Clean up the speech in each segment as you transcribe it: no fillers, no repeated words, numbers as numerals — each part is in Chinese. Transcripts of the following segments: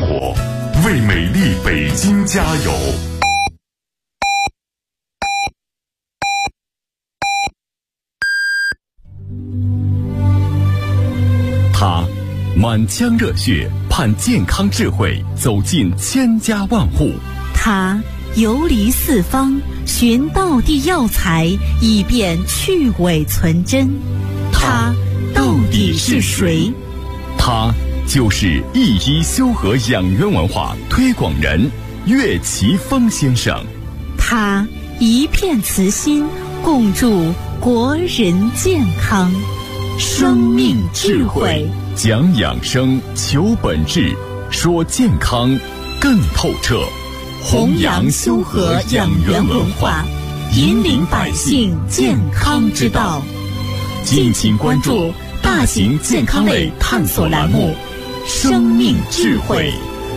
活，为美丽北京加油。他满腔热血盼健康智慧走进千家万户， 他游离四方寻道地药材，以便去伪存真。他到底是谁？ 他就是一医修和养元文化推广人岳奇峰先生。 他一片慈心，共筑国人健康。生命智慧， 讲养生，求本质，说健康更透彻。 弘扬修和养元文化，引领百姓健康之道。敬请关注大型健康类探索栏目《生命智慧》。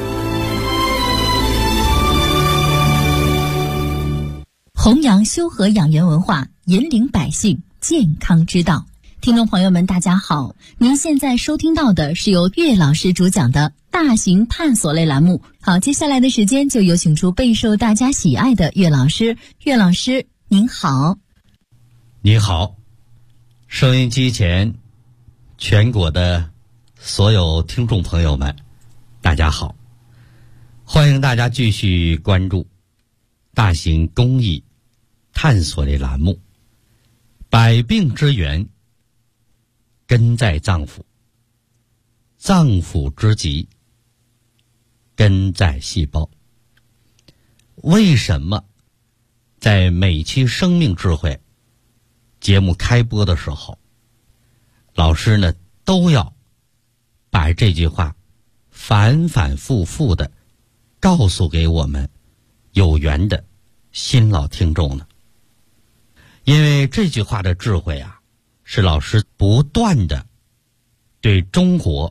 弘扬修和养元文化，引领百姓健康之道。听众朋友们，大家好，您现在收听到的是由岳老师主讲的大型探索类栏目。好，接下来的时间就有请出备受大家喜爱的岳老师。岳老师您好。 你好，收音机前全国的所有听众朋友们，大家好，欢迎大家继续关注大型公益探索类栏目，百病之源根在脏腑，脏腑之疾根在细胞。为什么在每期生命智慧节目开播的时候，老师呢都要把这句话反反复复的告诉给我们有缘的新老听众呢？因为这句话的智慧啊，是老师不断的对中国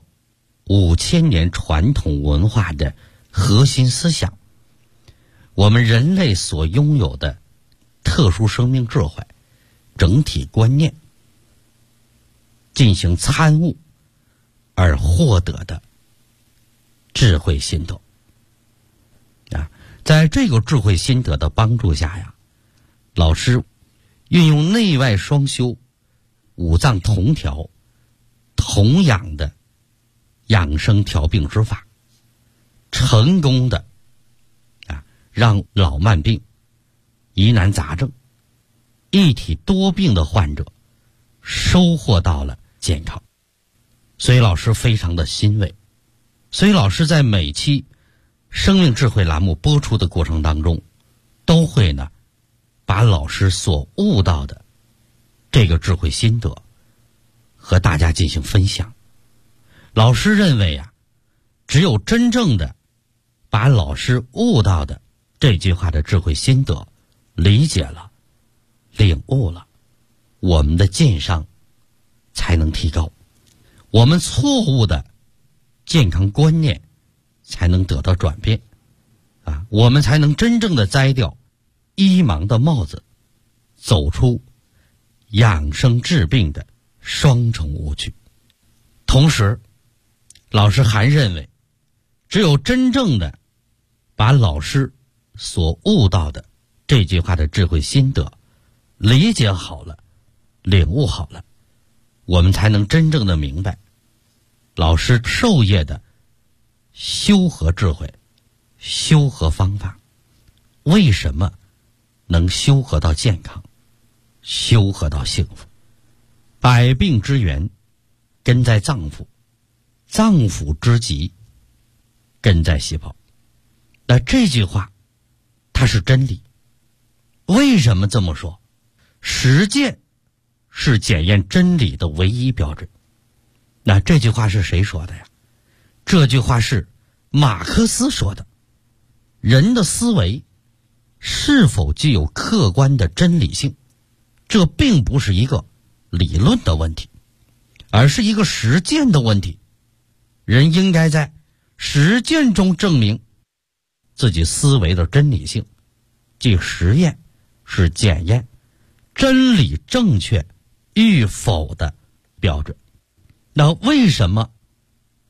5000年传统文化的核心思想，我们人类所拥有的特殊生命智慧、整体观念进行参悟而获得的智慧心得啊。在这个智慧心得的帮助下呀，老师运用内外双修、五脏同调、同养的养生调病之法，成功的让老慢病、疑难杂症、一体多病的患者收获到了健康。所以老师非常的欣慰，所以老师在每期生命智慧栏目播出的过程当中，都会呢把老师所悟到的这个智慧心得和大家进行分享。老师认为啊，只有真正的把老师悟到的这句话的智慧心得理解了、领悟了，我们的健商才能提高，我们错误的健康观念才能得到转变啊，我们才能真正的摘掉医盲的帽子，走出养生治病的双重误区。同时，老师还认为，只有真正的把老师所悟到的这句话的智慧心得理解好了、领悟好了，我们才能真正的明白老师授业的修和智慧、修和方法，为什么能修和到健康，修和到幸福。百病之源根在脏腑，脏腑之疾根在细胞。那这句话它是真理。为什么这么说？实践是检验真理的唯一标准。那这句话是谁说的呀？这句话是马克思说的。人的思维是否具有客观的真理性，这并不是一个理论的问题，而是一个实践的问题。人应该在实践中证明自己思维的真理性，即实验是检验真理正确与否的标准。那为什么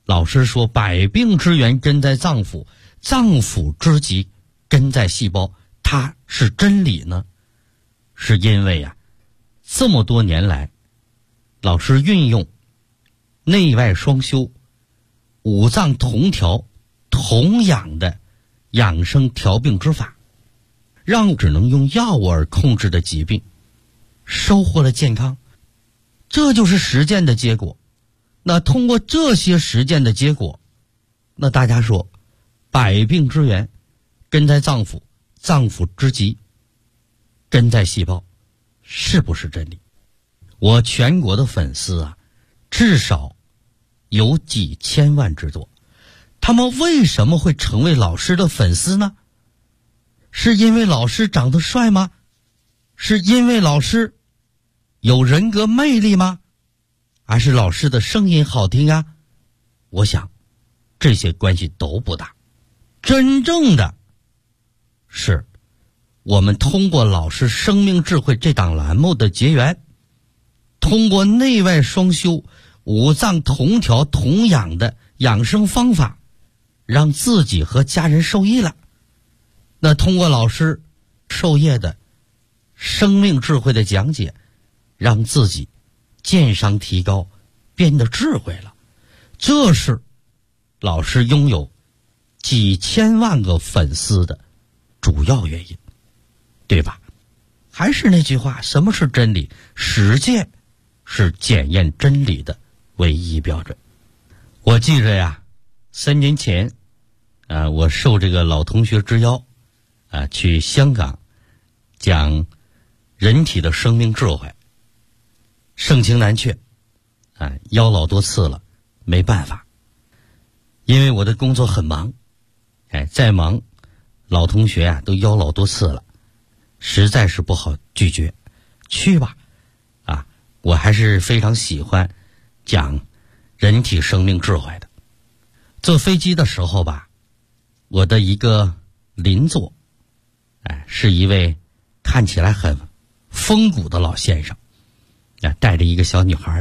老师说百病之源根在脏腑，脏腑之疾根在细胞，它是真理呢？是因为呀，这么多年来，老师运用内外双修、五脏同调、同养的养生调病之法，让只能用药物而控制的疾病收获了健康，这就是实践的结果。那通过这些实践的结果，那大家说百病之源根在脏腑，脏腑之疾根在细胞，是不是真理？我全国的粉丝啊，至少有几千万之多。他们为什么会成为老师的粉丝呢？是因为老师长得帅吗？是因为老师有人格魅力吗？还是老师的声音好听啊？我想这些关系都不大。真正的是我们通过老师生命智慧这档栏目的结缘，通过内外双修、五脏同调同养的养生方法，让自己和家人受益了。那通过老师授业的生命智慧的讲解，让自己健商提高，变得智慧了。这是老师拥有几千万个粉丝的主要原因，对吧？还是那句话，什么是真理？实践是检验真理的唯一标准。我记着呀，3年前我受这个老同学之邀去香港讲人体的生命智慧，盛情难却邀老多次了，没办法，因为我的工作很忙，再忙老同学都邀老多次了，实在是不好拒绝，去吧我还是非常喜欢讲人体生命智慧的。坐飞机的时候吧，我的一个邻座是一位看起来很风骨的老先生带着一个小女孩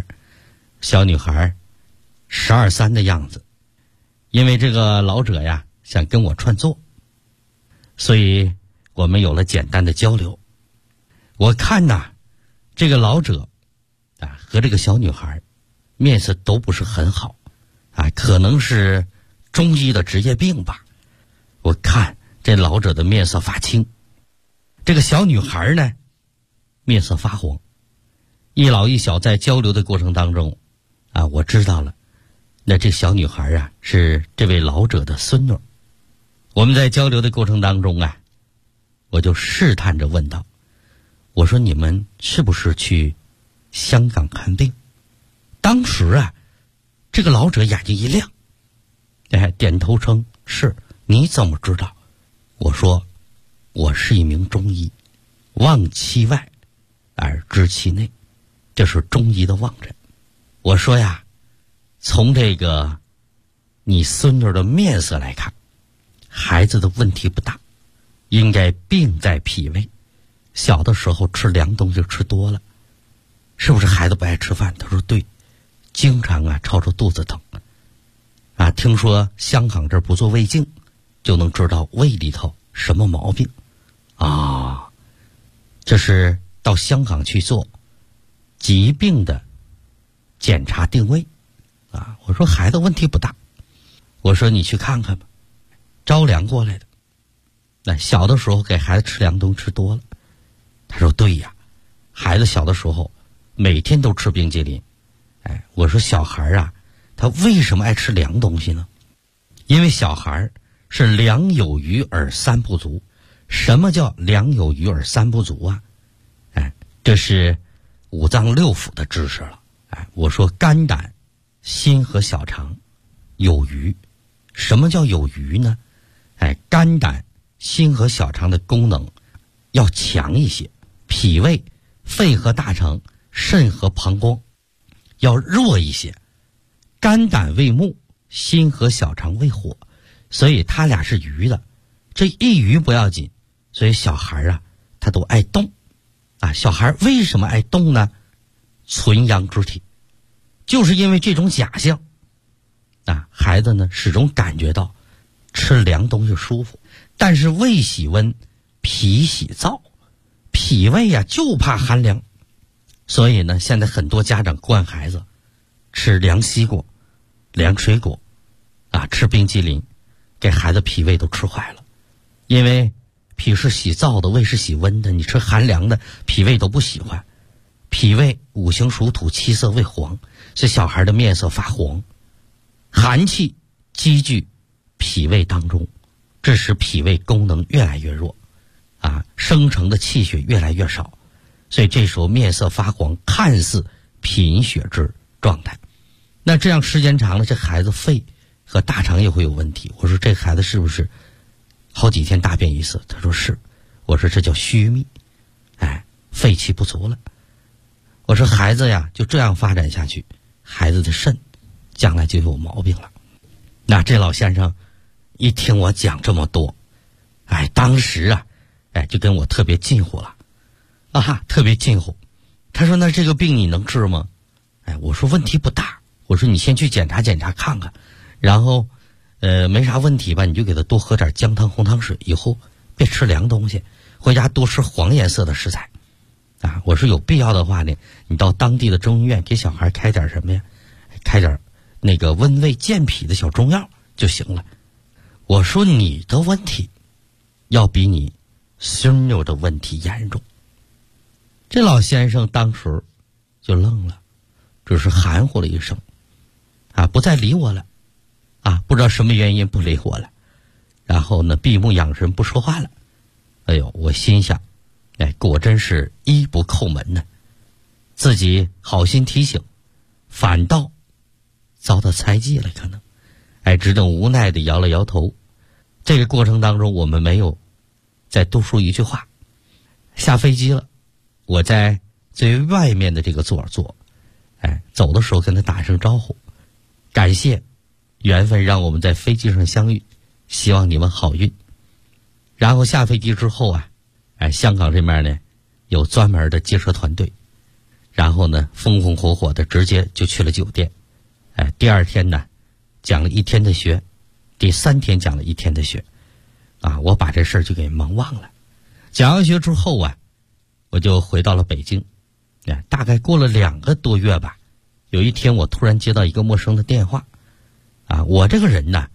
12、13的样子。因为这个老者想跟我串座，所以我们有了简单的交流。我看这个老者和这个小女孩面色都不是很好可能是中医的职业病吧。我看这老者的面色发青，这个小女孩呢面色发黄。一老一小在交流的过程当中我知道了，那这小女孩是这位老者的孙女。我们在交流的过程当中我就试探着问道，我说你们是不是去香港看病？当时这个老者眼睛一亮点头称是。你怎么知道？我说我是一名中医，望其外而知其内，这是中医的望诊。我说从这个你孙女的面色来看，孩子的问题不大，应该病在脾胃，小的时候吃凉东西吃多了，是不是孩子不爱吃饭？他说对，经常吵着肚子疼听说香港这儿不做胃镜就能知道胃里头什么毛病这是到香港去做疾病的检查定位我说孩子问题不大，我说你去看看吧，着凉过来的。那小的时候给孩子吃凉东西吃多了，他说对呀，孩子小的时候每天都吃冰激凌。我说小孩他为什么爱吃凉东西呢？因为小孩是粮有余而三不足。什么叫粮有余而三不足这是五脏六腑的知识了。我说肝胆心和小肠有余。什么叫有余呢？肝胆心和小肠的功能要强一些，脾胃、肺和大肠、肾和膀胱要弱一些。肝胆为木，心和小肠为火，所以他俩是余的。这一余不要紧，所以小孩他都爱动小孩为什么爱动呢？纯阳之体，就是因为这种假象孩子呢始终感觉到吃凉东西舒服，但是胃喜温，脾喜燥，脾胃就怕寒凉，所以呢现在很多家长惯孩子吃凉西瓜、凉水果吃冰激凌，给孩子脾胃都吃坏了。因为脾是喜燥的，胃是喜温的，你吃寒凉的脾胃都不喜欢。脾胃五行属土，七色为黄，所以小孩的面色发黄，寒气积聚脾胃当中，致使脾胃功能越来越弱生成的气血越来越少，所以这时候面色发黄，看似贫血之状态。那这样时间长了，这孩子肺和大肠也会有问题。我说这孩子是不是好几天大便一次？他说是。我说这叫虚秘，肺气不足了。我说孩子就这样发展下去，孩子的肾将来就有毛病了。那这老先生一听我讲这么多，当时就跟我特别近乎了特别近乎。他说那这个病你能治吗？我说问题不大，我说你先去检查检查看看，然后没啥问题吧，你就给他多喝点姜汤红糖水，以后别吃凉东西，回家多吃黄颜色的食材我说有必要的话呢，你到当地的中医院给小孩开点什么呀，开点那个温胃健脾的小中药就行了。我说你的问题要比你孙女的问题严重。这老先生当时就愣了，只是含糊了一声不再理我了不知道什么原因不理我了，然后呢闭目养神不说话了。我心想果真是医不叩门呢，自己好心提醒，反倒遭到猜忌了，可能只等无奈的摇了摇头。这个过程当中我们没有再多说一句话。下飞机了，我在最外面的这个座坐，走的时候跟他打声招呼，感谢缘分让我们在飞机上相遇，希望你们好运。然后下飞机之后香港这边呢有专门的接车团队，然后呢风风火火的直接就去了酒店。第二天呢讲了一天的学，第3天讲了1天的学我把这事儿就给忙忘了。讲完学之后我就回到了北京。大概过了2个多月吧，有一天我突然接到一个陌生的电话我这个人呢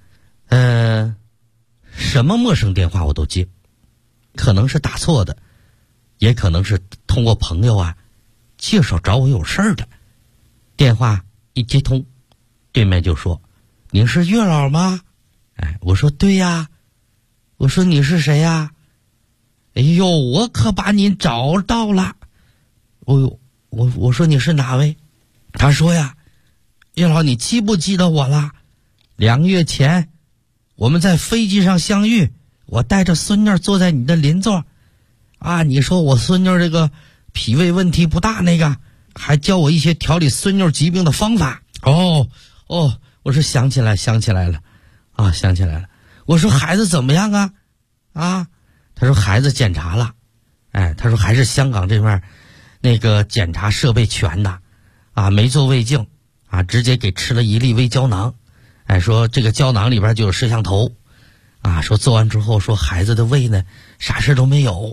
什么陌生电话我都接，可能是打错的，也可能是通过朋友介绍找我有事儿的。电话一接通，对面就说您是月老吗？我说对呀。我说你是谁呀？哎呦，我可把您找到了。我说你是哪位？他说月老你记不记得我了？2个月前我们在飞机上相遇，我带着孙女坐在你的邻座你说我孙女这个脾胃问题不大，那个还教我一些调理孙女疾病的方法。我说想起来了想起来了。我说孩子怎么样他说孩子检查了，他说还是香港这边那个检查设备全的没做胃镜直接给吃了1粒微胶囊，说这个胶囊里边就有摄像头说做完之后说孩子的胃呢啥事都没有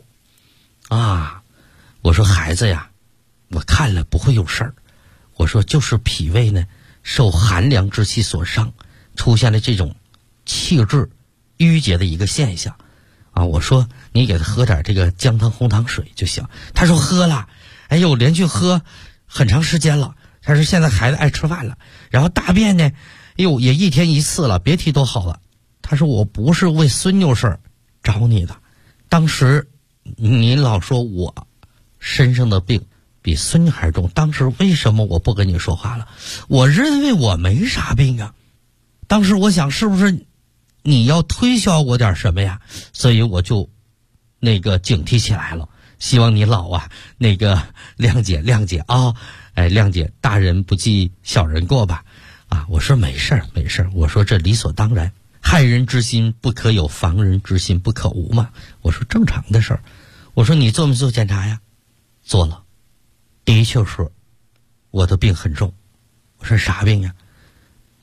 我说孩子我看了不会有事儿，我说就是脾胃呢受寒凉之气所伤，出现了这种气滞淤结的一个现象我说你给他喝点这个姜汤红糖水就行。他说喝了，连续喝很长时间了。他说现在孩子爱吃饭了，然后大便呢也1天1次了，别提多好了。他说我不是为孙女事儿找你的，当时你老说我身上的病比孙女还重，当时为什么我不跟你说话了？我认为我没啥病当时我想是不是你要推销我点什么呀？所以我就警惕起来了，希望你老谅解谅解，大人不计小人过吧我说没事儿，我说这理所当然，害人之心不可有，防人之心不可无嘛。我说正常的事儿。我说你做没做检查呀？做了，的确是我的病很重。我说啥病呀？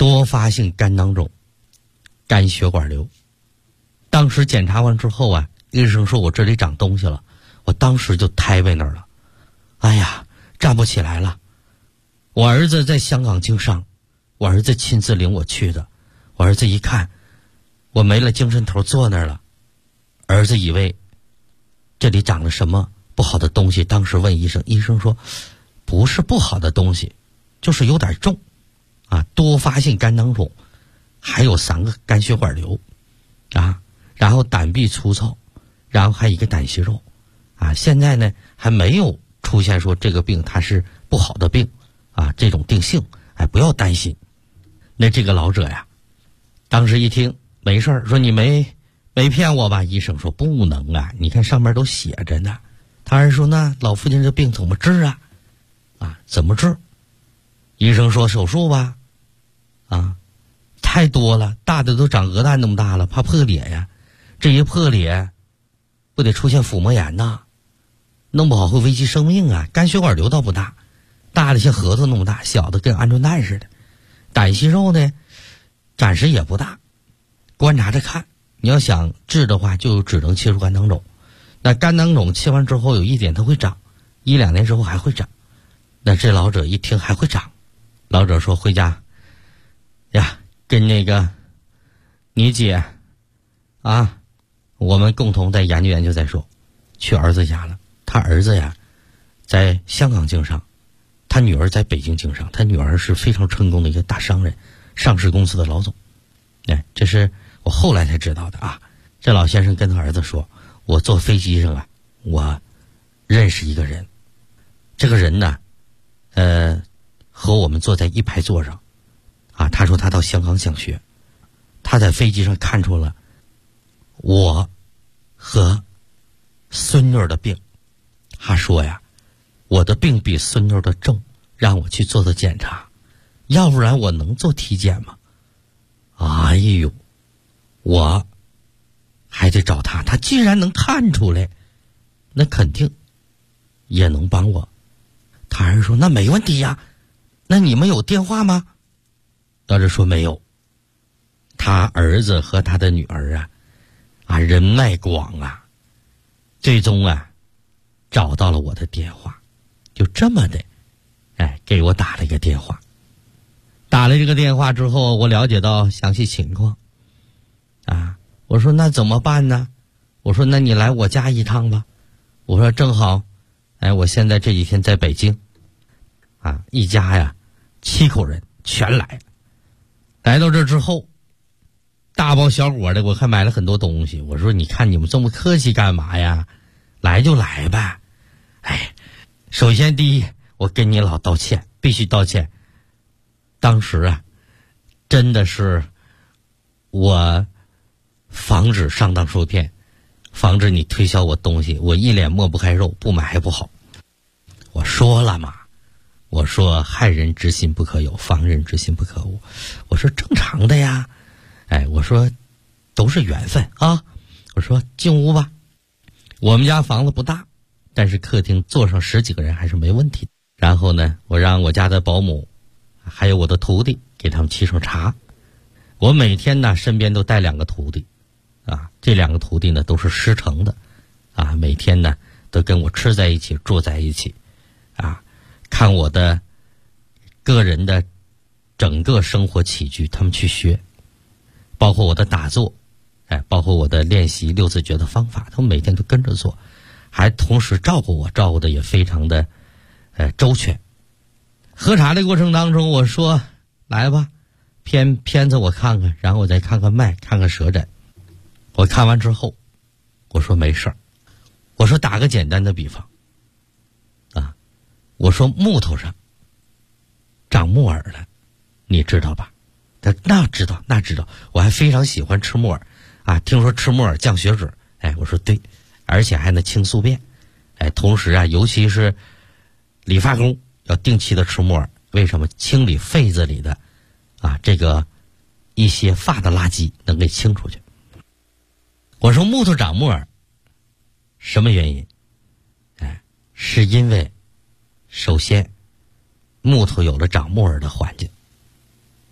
多发性肝囊肿、肝血管瘤。当时检查完之后啊，医生说我这里长东西了，我当时就瘫在那儿了，哎呀，站不起来了。我儿子在香港经商，我儿子亲自领我去的。我儿子一看我没了精神头，坐那儿了。儿子以为这里长了什么不好的东西，当时问医生，医生说不是不好的东西，就是有点重啊，多发性肝囊肿，还有3个肝血管瘤啊，然后胆壁粗糙，然后还有一个胆息肉啊。现在呢还没有出现说这个病它是不好的病啊，这种定性，哎，不要担心。那这个老者呀，当时一听没事儿，说你没骗我吧？医生说不能啊，你看上面都写着呢。他儿子说那老父亲这病怎么治啊？啊，怎么治？医生说手术吧。啊，太多了，大的都长鹅蛋那么大了，怕破裂呀。这一破裂，不得出现腹膜炎呐？弄不好会危及生命啊。肝血管瘤倒不大，大的像盒子那么大，小的跟鹌鹑蛋似的。胆息肉呢，暂时也不大，观察着看。你要想治的话，就只能切除肝囊肿。那肝囊肿切完之后，有一点它会长，1-2年之后还会长。那这老者一听还会长，老者说回家呀，跟那个你姐啊，我们共同再研究研究再说。去儿子家了，他儿子呀在香港经商，他女儿在北京经商。他女儿是非常成功的一个大商人，上市公司的老总。哎，这是我后来才知道的啊。这老先生跟他儿子说，我坐飞机上啊，我认识一个人，这个人呢和我们坐在一排座上啊。他说他到香港想学，他在飞机上看出了我和孙女的病。他说呀，我的病比孙女的重，让我去做检查，要不然我能做体检吗？哎呦，我还得找他，他既然能看出来，那肯定也能帮我。他儿子说那没问题呀，那你们有电话吗？当时说没有。他儿子和他的女儿啊人脉广啊，最终啊找到了我的电话，就这么的给我打了一个电话。打了这个电话之后，我了解到详细情况啊。我说那怎么办呢？我说那你来我家一趟吧。我说正好我现在这几天在北京啊，一家呀7口人全来到这之后，大包小裹的，我还买了很多东西。我说你看你们这么客气干嘛呀？来就来呗。首先第一，我跟你老道歉，必须道歉。当时真的是我防止上当受骗，防止你推销我东西，我一脸抹不开肉，不买还不好。我说了嘛，我说害人之心不可有，防人之心不可无。我说正常的呀，我说都是缘分啊。我说进屋吧，我们家房子不大，但是客厅坐上10几个人还是没问题。然后呢，我让我家的保姆还有我的徒弟给他们沏上茶。我每天呢身边都带2个徒弟啊，这2个徒弟呢都是师承的啊，每天呢都跟我吃在一起，住在一起啊，看我的个人的整个生活起居，他们去学，包括我的打坐，包括我的练习6字诀的方法，他们每天都跟着做，还同时照顾我，照顾的也非常的周全。喝茶的过程当中，我说来吧，片子我看看，然后我再看看脉，看看舌诊。我看完之后，我说没事儿。我说打个简单的比方啊，我说木头上长木耳了，你知道吧？他那知道，我还非常喜欢吃木耳啊，听说吃木耳降血脂，我说对，而且还能清宿便，同时尤其是理发工要定期的吃木耳，为什么？清理肺子里的这个一些发的垃圾能给清出去。我说木头长木耳什么原因？是因为首先木头有了长木耳的环境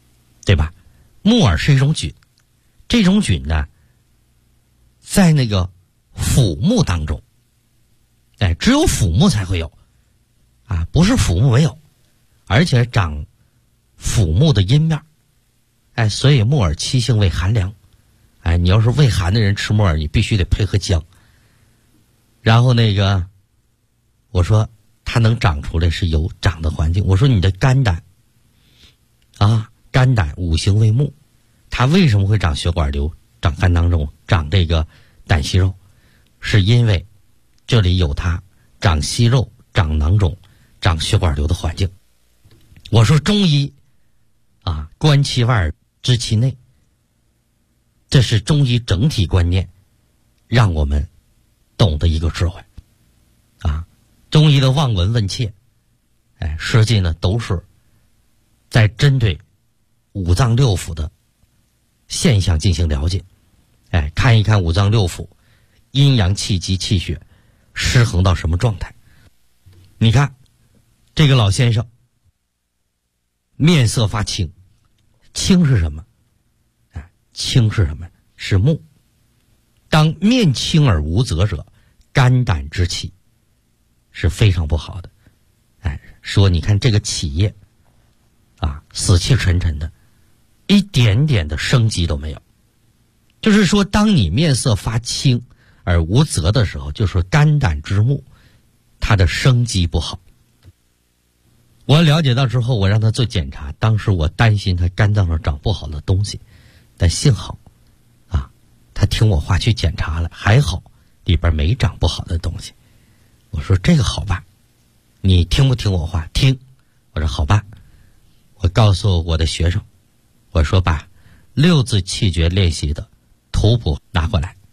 对吧？木耳是一种菌，这种菌呢，在那个腐木当中，只有腐木才会有啊，不是腐木没有，而且长腐木的阴面，所以木耳七性味寒凉，你要是胃寒的人吃木耳，你必须得配合姜。然后那个，我说它能长出来是有长的环境。我说你的肝胆啊，肝胆五行为木，它为什么会长血管瘤、长肝囊肿、长这个胆息肉？是因为这里有它长息肉、长囊肿、长血管瘤的环境。我说中医啊，观其外知其内，这是中医整体观念，让我们懂得一个智慧啊。中医的望闻问切，实际呢都是在针对五脏六腑的现象进行了解，看一看五脏六腑阴阳气机气血失衡到什么状态。你看这个老先生面色发青，青是什么？青是什么？是木。当面青而无泽者，肝胆之气是非常不好的。说你看这个企业啊，死气沉沉的，一点点的生机都没有。就是说当你面色发青而无泽的时候，就是肝胆之木它的生机不好。我了解到之后，我让他做检查，当时我担心他肝脏上长不好的东西，但幸好啊，他听我话去检查了，还好里边没长不好的东西。我说这个好办，你听不听我话？听。我说好办。我告诉我的学生，我说把六字气诀练习的图谱拿过来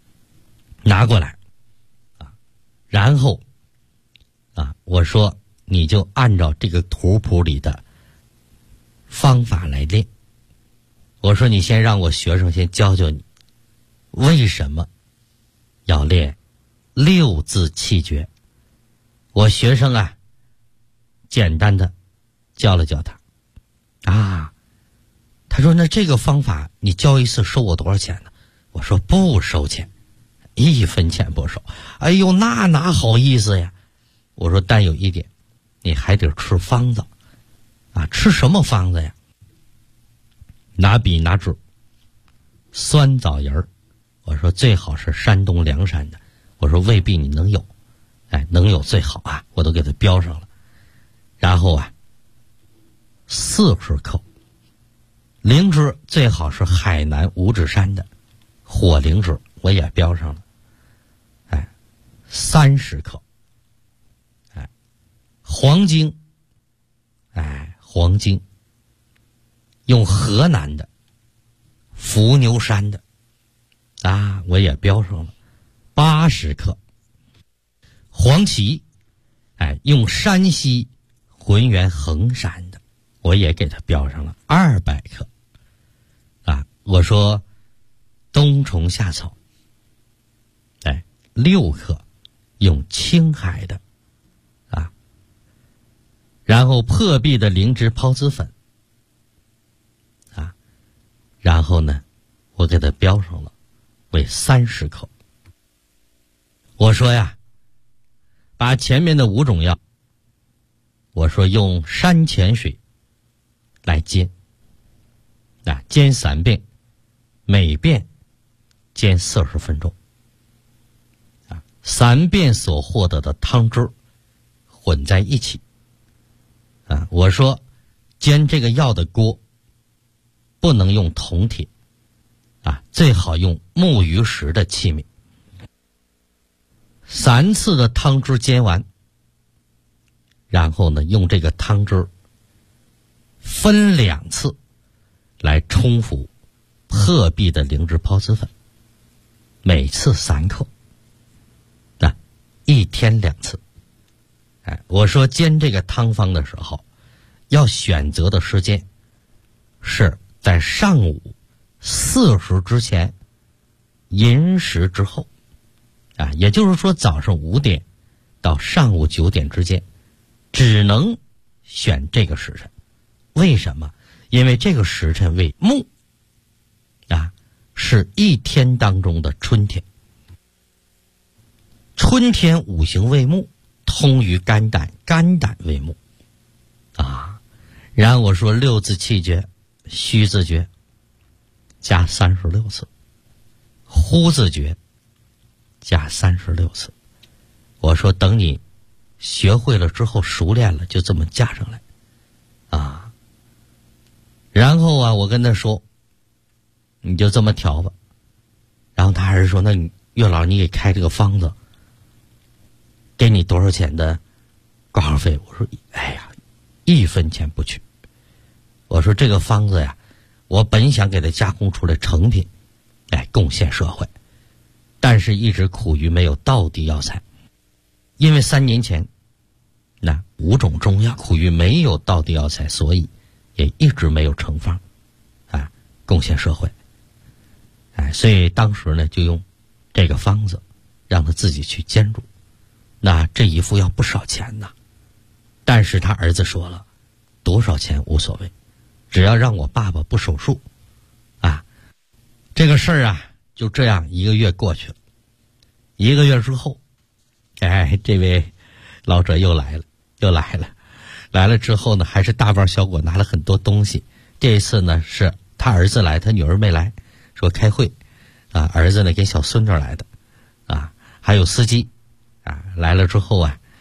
啊，然后啊，我说你就按照这个图谱里的方法来练。我说你先让我学生先教教你为什么要练六字气诀。我学生啊简单的教了教他啊，他说那这个方法你教一次收我多少钱呢？我说不收钱，1分钱不收。哎呦，那哪好意思呀。我说但有一点，你还得吃方子啊。吃什么方子呀？拿笔拿纸，酸枣仁儿。我说最好是山东凉山的，我说未必你能有，能有最好啊，我都给他标上了。然后啊40克灵芝，最好是海南五指山的火灵芝，我也标上了。30克黄精，黄精用河南的伏牛山的啊，我也标上了。80克黄芪，用山西浑源衡山的，我也给它标上了。200克啊，我说冬虫夏草，6克用青海的啊，然后破壁的灵芝孢子粉啊，然后呢我给它标上了为30克。我说呀，把前面的5种药，我说用山泉水来煎煎3遍，每遍煎40分钟3遍所获得的汤汁混在一起我说煎这个药的锅不能用铜铁最好用木鱼石的器皿。3次的汤汁煎完，然后呢用这个汤汁分2次来冲服破壁的灵芝孢子粉，每次3克，1天2次。我说煎这个汤方的时候，要选择的时间是在上午4时之前，寅时之后也就是说早上5点到上午9点之间，只能选这个时辰。为什么？ 因为这个时辰为木啊，是一天当中的春天。春天五行为木，通于肝胆，肝胆为木啊。然后我说六字气诀，虚字诀加36次，呼字诀加36次。我说等你学会了之后，熟练了，就这么加上来啊。然后啊，我跟他说你就这么调吧。然后他还是说，那你岳老你给开这个方子，给你多少钱的挂号费？我说哎呀，1分钱不取。我说这个方子呀，我本想给它加工出来成品，贡献社会，但是一直苦于没有道地药材。因为3年前那5种中药苦于没有道地药材，所以也一直没有成方贡献社会。所以当时呢就用这个方子让他自己去煎煮。那这一副要不少钱呐，但是他儿子说了，多少钱无所谓，只要让我爸爸不手术啊。这个事儿啊就这样1个月过去了。1个月之后，这位老者又来了之后呢，还是大包小裹拿了很多东西。这一次呢是他儿子来，他女儿没来，说开会啊。儿子呢给小孙女来的啊，还有司机啊来了之后啊，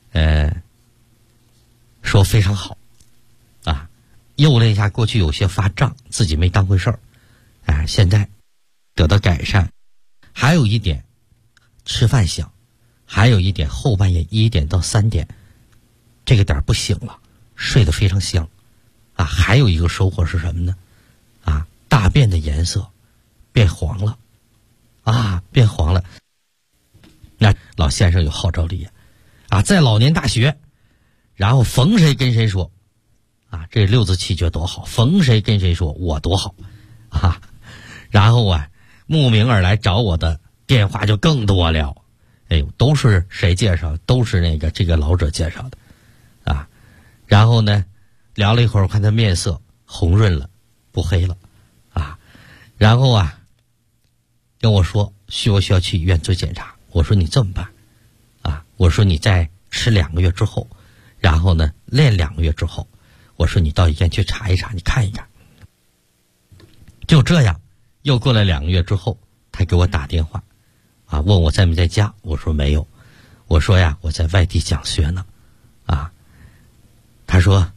说非常好啊，又了一下过去有些发胀，自己没当回事儿，现在得到改善。还有一点吃饭香，还有一点后半夜1点到3点这个点不醒了，睡得非常香啊。还有一个收获是什么呢？大便的颜色变黄了啊，变黄了。那老先生有号召力啊，在老年大学，然后逢谁跟谁说啊，这6字气诀多好，逢谁跟谁说我多好啊。然后慕名而来找我的电话就更多了。都是谁介绍？都是这个老者介绍的啊。然后呢聊了一会儿，我看他面色红润了，不黑了啊。然后跟我说需不需要去医院做检查。我说你这么办啊，我说你再吃2个月之后，然后呢练2个月之后，我说你到医院去查一查，你看一看。就这样又过了2个月之后，他给我打电话啊，问我在没在家。我说没有，我说呀我在外地讲学呢啊。他说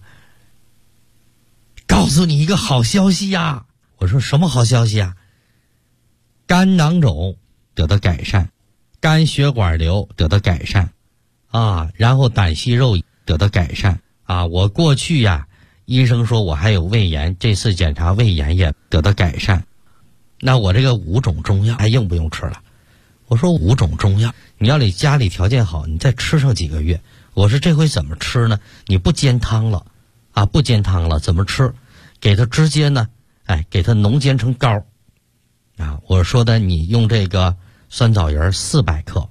告诉你一个好消息呀。我说什么好消息啊？肝囊肿得到改善，肝血管瘤得到改善啊，然后胆息肉得到改善啊。我过去医生说我还有胃炎，这次检查胃炎也得到改善。那我这个5种中药还用不用吃了？我说5种中药，你要你家里条件好，你再吃上几个月。我说这回怎么吃呢？你不煎汤了啊，不煎汤了怎么吃？给它直接呢给它浓煎成膏啊。我说的你用这个酸枣仁400克，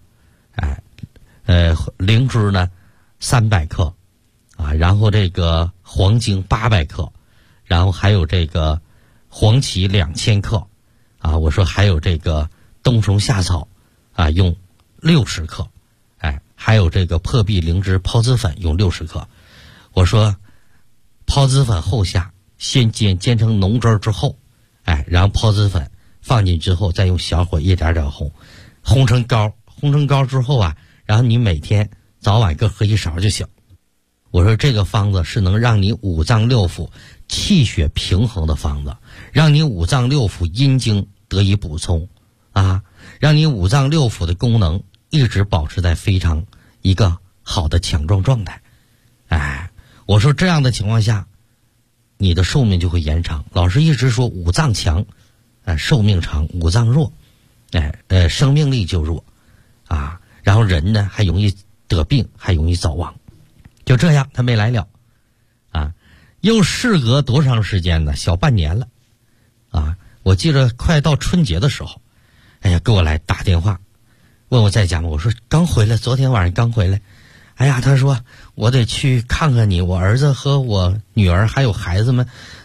灵芝呢300克啊，然后这个黄精800克，然后还有这个黄芪2000克啊。我说还有这个冬虫夏草用60克，还有这个破壁灵芝孢子粉用60克。我说孢子粉后下，先煎成浓汁之后，然后孢子粉放进之后，再用小火一点点烘成膏，烘成膏之后然后你每天早晚各喝1勺就行。我说这个方子是能让你5脏6腑气血平衡的方子，让你5脏6腑阴经得以补充啊，让你5脏6腑的功能一直保持在非常一个好的强壮状态。我说这样的情况下，你的寿命就会延长。老师一直说5脏强，寿命长；5脏弱，生命力就弱啊。然后人呢还容易得病，还容易早亡。就这样，他没来了啊。又事隔多长时间呢？小半年了啊。我记得快到春节的时候，给我来打电话，问我在家吗？我说刚回来，昨天晚上刚回来。他说我得去看看你，我儿子和我女儿还有孩子们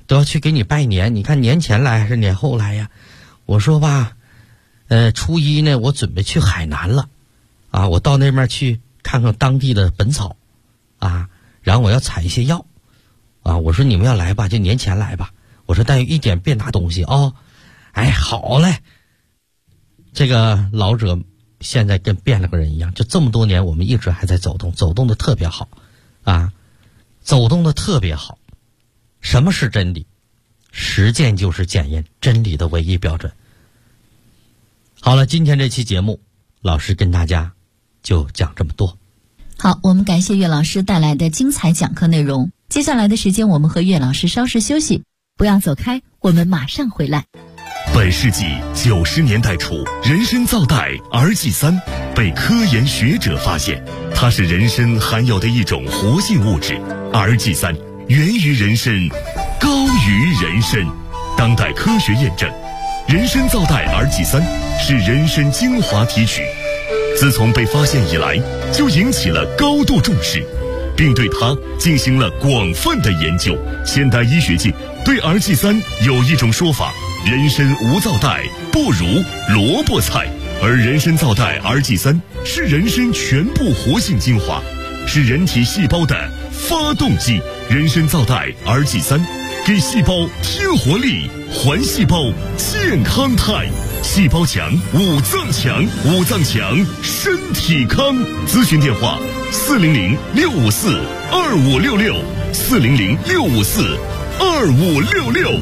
都要去给你拜年，你看年前来还是年后来呀？我说吧，初一呢，我准备去海南了，啊，我到那边去看看当地的本草，啊，然后我要采一些药，啊，我说你们要来吧，就年前来吧。我说但一点别拿东西哦，哎，好嘞。这个老者现在跟变了个人一样，就这么多年我们一直还在走动，走动的特别好，啊，走动的特别好。什么是真理？实践就是检验真理的唯一标准。好了，今天这期节目，老师跟大家就讲这么多。 好，我们感谢岳老师带来的精彩讲课内容。接下来的时间，我们和岳老师稍事休息，不要走开，我们马上回来。 本世纪90年代初，人参皂苷 RG3 被科研学者发现，它是人参含有的一种活性物质。RG3 源于人参，高于人参。当代科学验证，人参皂苷 RG3 是人参精华提取，自从被发现以来，就引起了高度重视，并对它进行了广泛的研究。现代医学界对 RG3 有一种说法：人参无皂苷，不如萝卜菜。而人参皂苷 RG3 是人参全部活性精华，是人体细胞的发动机。人参皂苷 RG3 给细胞添活力，还细胞健康态。细胞强，五脏强，五脏强，身体康。咨询电话：400-654-2566，400-654-2566。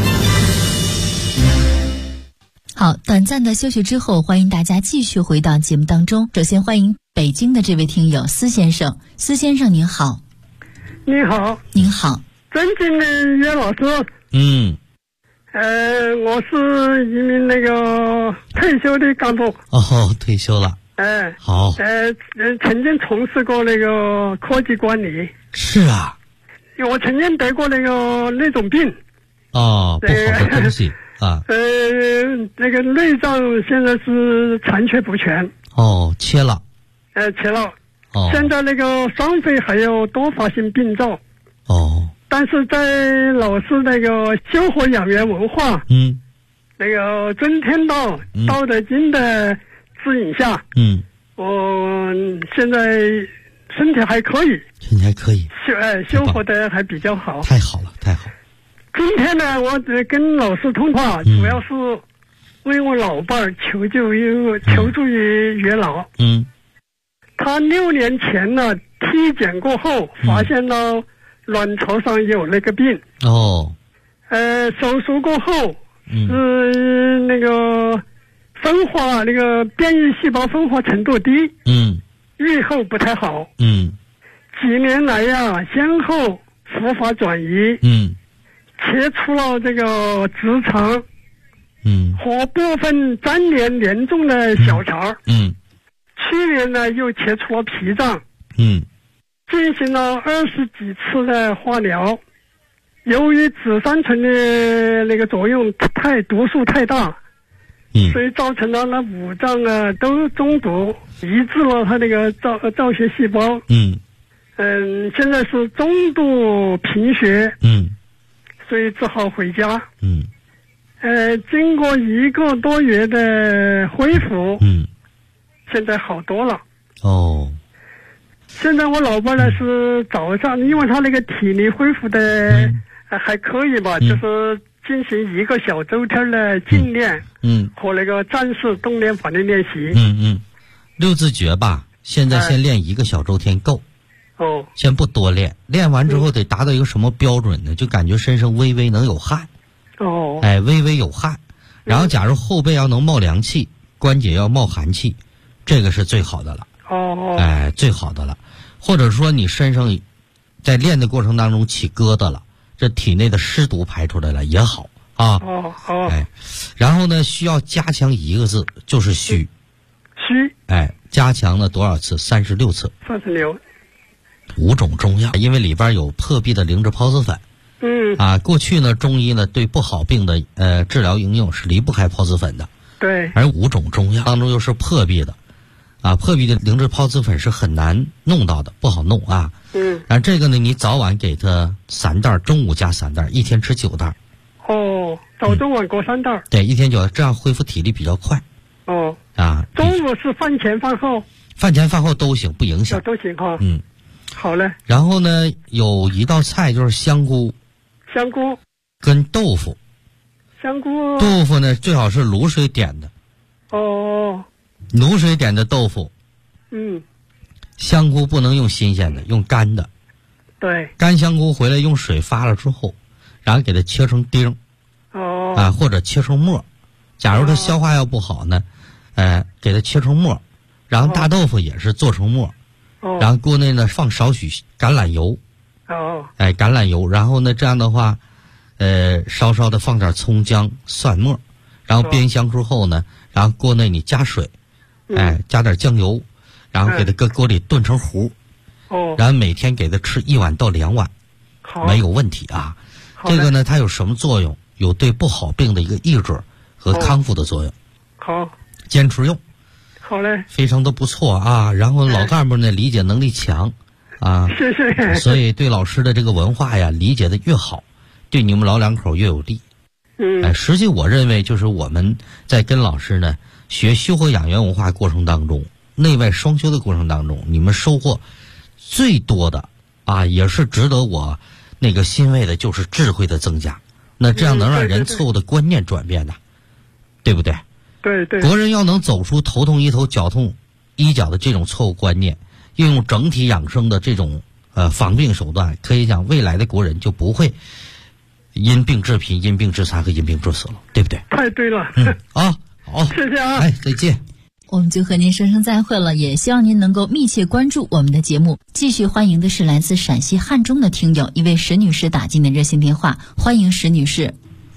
好，短暂的休息之后，欢迎大家继续回到节目当中。首先欢迎北京的这位听友司先生。司先生您好。 你好。 您好。 尊敬的岳老师。我是一名退休的干部。 哦，退休了。好。 曾经从事过科技管理。 是啊。 我曾经得过那种病。 哦，不好的东西啊。 内脏现在是残缺不全。 哦，切了。 切了。 哦。 现在双肺还有多发性病灶。 哦。 但是在老师修和养元文化，真天道、道德经的指引下，我现在身体还可以， 身体还可以， 修和的还比较好。 太好了，太好。 今天呢，我跟老师通话，主要是为我老伴儿求助于岳老。他6年前呢体检过后，发现了卵巢上有那个病。 哦。 手术过后是分化变异细胞分化程度低。预后不太好。几年来呀，先后复发转移。切除了直肠。和部分粘连严重的小肠。去年呢又切除了脾脏。进行了20几次的化疗，由于紫杉醇的作用毒素太大，所以造成了那5脏啊都中毒，抑制了它造血细胞。现在是中度贫血。所以只好回家。经过1个多月的恢复，现在好多了。 哦。 现在我老伴呢是早上，因为他体力恢复的还可以吧，就是进行1个小周天的静练，和战士动练法的练习。 6字诀吧，现在先练1个小周天够。先不多练，练完之后得达到一个什么标准呢？就感觉身上微微能有汗。微微有汗，然后假如后背要能冒凉气，关节要冒寒气，这个是最好的了。最好的了。或者说你身上在练的过程当中起疙瘩了，这体内的湿毒排出来了也好啊。然后呢，需要加强1个字，就是虚。加强了多少次？36次。 36。 5种中药，因为里边有破壁的灵芝孢子粉。过去呢，中医呢对不好病的治疗应用是离不开孢子粉的。 对。 而5种中药当中又是破壁的。 啊，破壁的灵芝孢子粉是很难弄到的，不好弄啊。然后这个呢，你早晚给它3袋，中午加3袋，一天吃9袋。 哦，早中晚各3袋。 对，一天9袋，这样恢复体力比较快。 哦。 啊。 中午是饭前饭后？ 饭前饭后都行，不影响。 都行哈。好嘞。 然后呢，有一道菜就是香菇。 香菇。 跟豆腐。 香菇。 豆腐呢，最好是卤水点的。 哦。 卤水点的豆腐。香菇不能用新鲜的，用干的。 对。 干香菇回来用水发了之后，然后给它切成丁。或者切成末。假如它消化要不好呢，给它切成末。然后大豆腐也是做成末。然后锅内呢放少许橄榄油。橄榄油，然后呢这样的话，稍稍的放点葱姜蒜末，然后煸香之后呢，然后锅内你加水，加点酱油，然后给它搁锅里炖成糊。然后每天给它吃1碗到2碗，没有问题啊。这个呢，它有什么作用？有对不好病的一个抑制和康复的作用。 好， 坚持用。 好嘞， 非常的不错啊。然后老干部呢，理解能力强啊， 谢谢。 所以对老师的这个文化呀，理解的越好，对你们老两口越有利。实际我认为就是我们在跟老师呢学修和养元文化过程当中，内外双修的过程当中，你们收获最多的啊，也是值得我那个欣慰的，就是智慧的增加。那这样能让人错误的观念转变的，对不对？ 对对。 国人要能走出头痛医头脚痛医脚的这种错误观念，运用整体养生的这种防病手段，可以讲未来的国人就不会因病致贫、因病致残和因病致死了，对不对？ 太对了。 好， 谢谢啊。 再见。 我们就和您说声再会了，也希望您能够密切关注我们的节目。继续欢迎的是来自陕西汉中的听友，一位石女士打进的热线电话，欢迎石女士。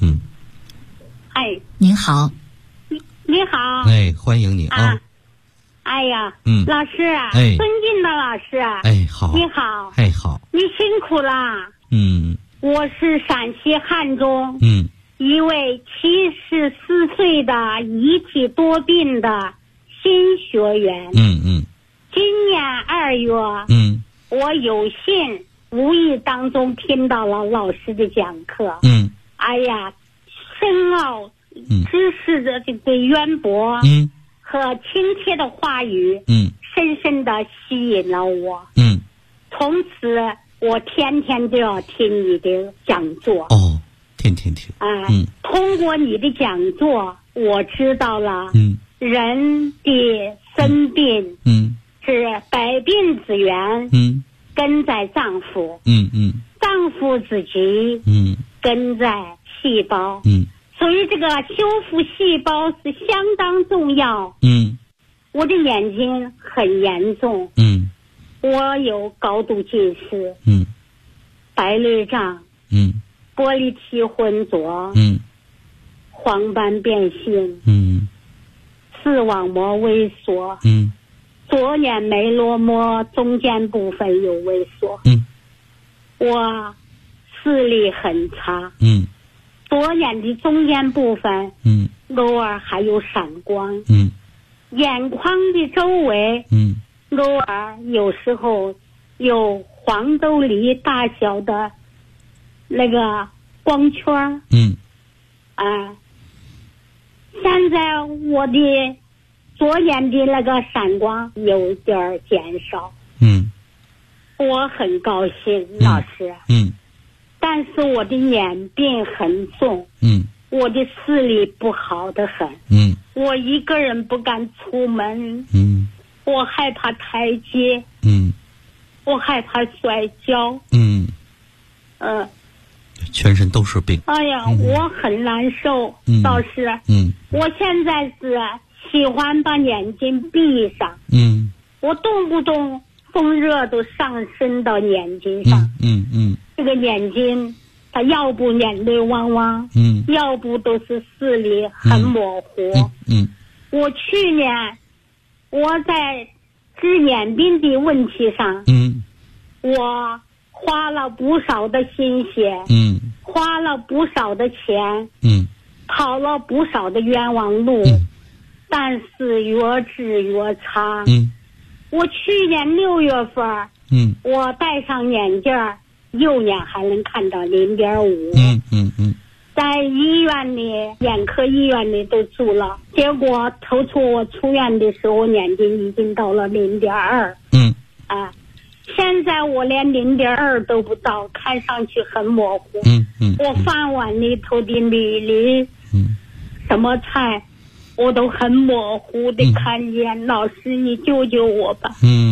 您好。 你好。 欢迎你啊。 哎呀，老师，尊敬的老师， 好。 你好。 好。 你辛苦了。我是陕西汉中。一位74岁的遗体多病的新学员。今年2月，我有幸无意当中听到了老师的讲课。哎呀，深奥知识的这个渊博，和亲切的话语，深深的吸引了我。从此我天天都要听你的讲座。 天天听。 通过你的讲座，我知道了，人的生病，是百病之源，根在脏腑，脏腑之疾，根在细胞，所以这个修复细胞是相当重要。我的眼睛很严重，我有高度近视，白内障，玻璃体混浊，黄斑变性，视网膜萎缩，左眼眉螺膜中间部分有萎缩，我视力很差，左眼的中间部分，偶尔还有闪光，眼眶的周围，偶尔有时候有黄豆梨大小的那个光圈。现在我的左眼的那个闪光有点减少。我很高兴，老师。但是我的眼病很重。我的视力不好得很。我一个人不敢出门。我害怕台阶。我害怕摔跤。 全身都是病。 哎呀，我很难受，老师。我现在是喜欢把眼睛闭上。我动不动风热都上升到眼睛上。这个眼睛它要不眼泪汪汪，要不都是视力很模糊。我去年我在治眼病的问题上，我花了不少的心血，花了不少的钱，跑了不少的冤枉路， 但是越治越差。我去年6月份，我戴上眼镜，右眼还能看到0.5。在医院里，眼科医院里都住了，结果头出我出院的时候，眼睛已经到了0.2。现在我连0.2都不到，看上去很模糊。我饭碗里头的米什么菜，我都很模糊的看见。老师，你救救我吧。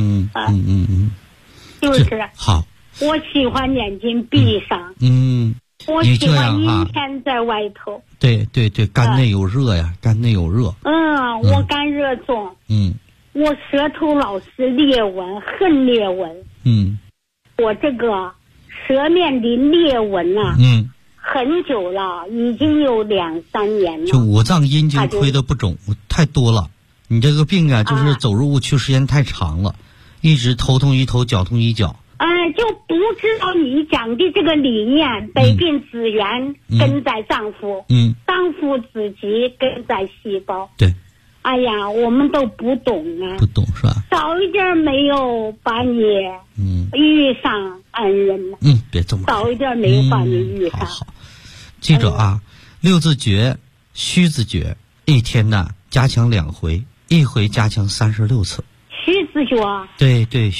就是好。 我喜欢眼睛闭上。我喜欢阴天在外头。 对，肝内有热呀，肝内有热。 我肝热重。我舌头老是裂纹，恨裂纹。我这个舌面的裂纹啊，很久了，已经有2-3年了。 就五脏阴经亏的不肿太多了，你这个病啊，就是走入误区时间太长了，一直头痛医头，脚痛医脚。 就不知道你讲的这个理念，百病之源根在脏腑，脏腑之极根在细胞。 对。 哎呀，我们都不懂啊。 不懂是吧？ 早一点没有把你遇上恩人了。 别这么说。 早一点没有把你遇上。 好，记着啊，6字诀、虚字诀，一天呢加强2回，一回加强36次。 虚字诀。 对，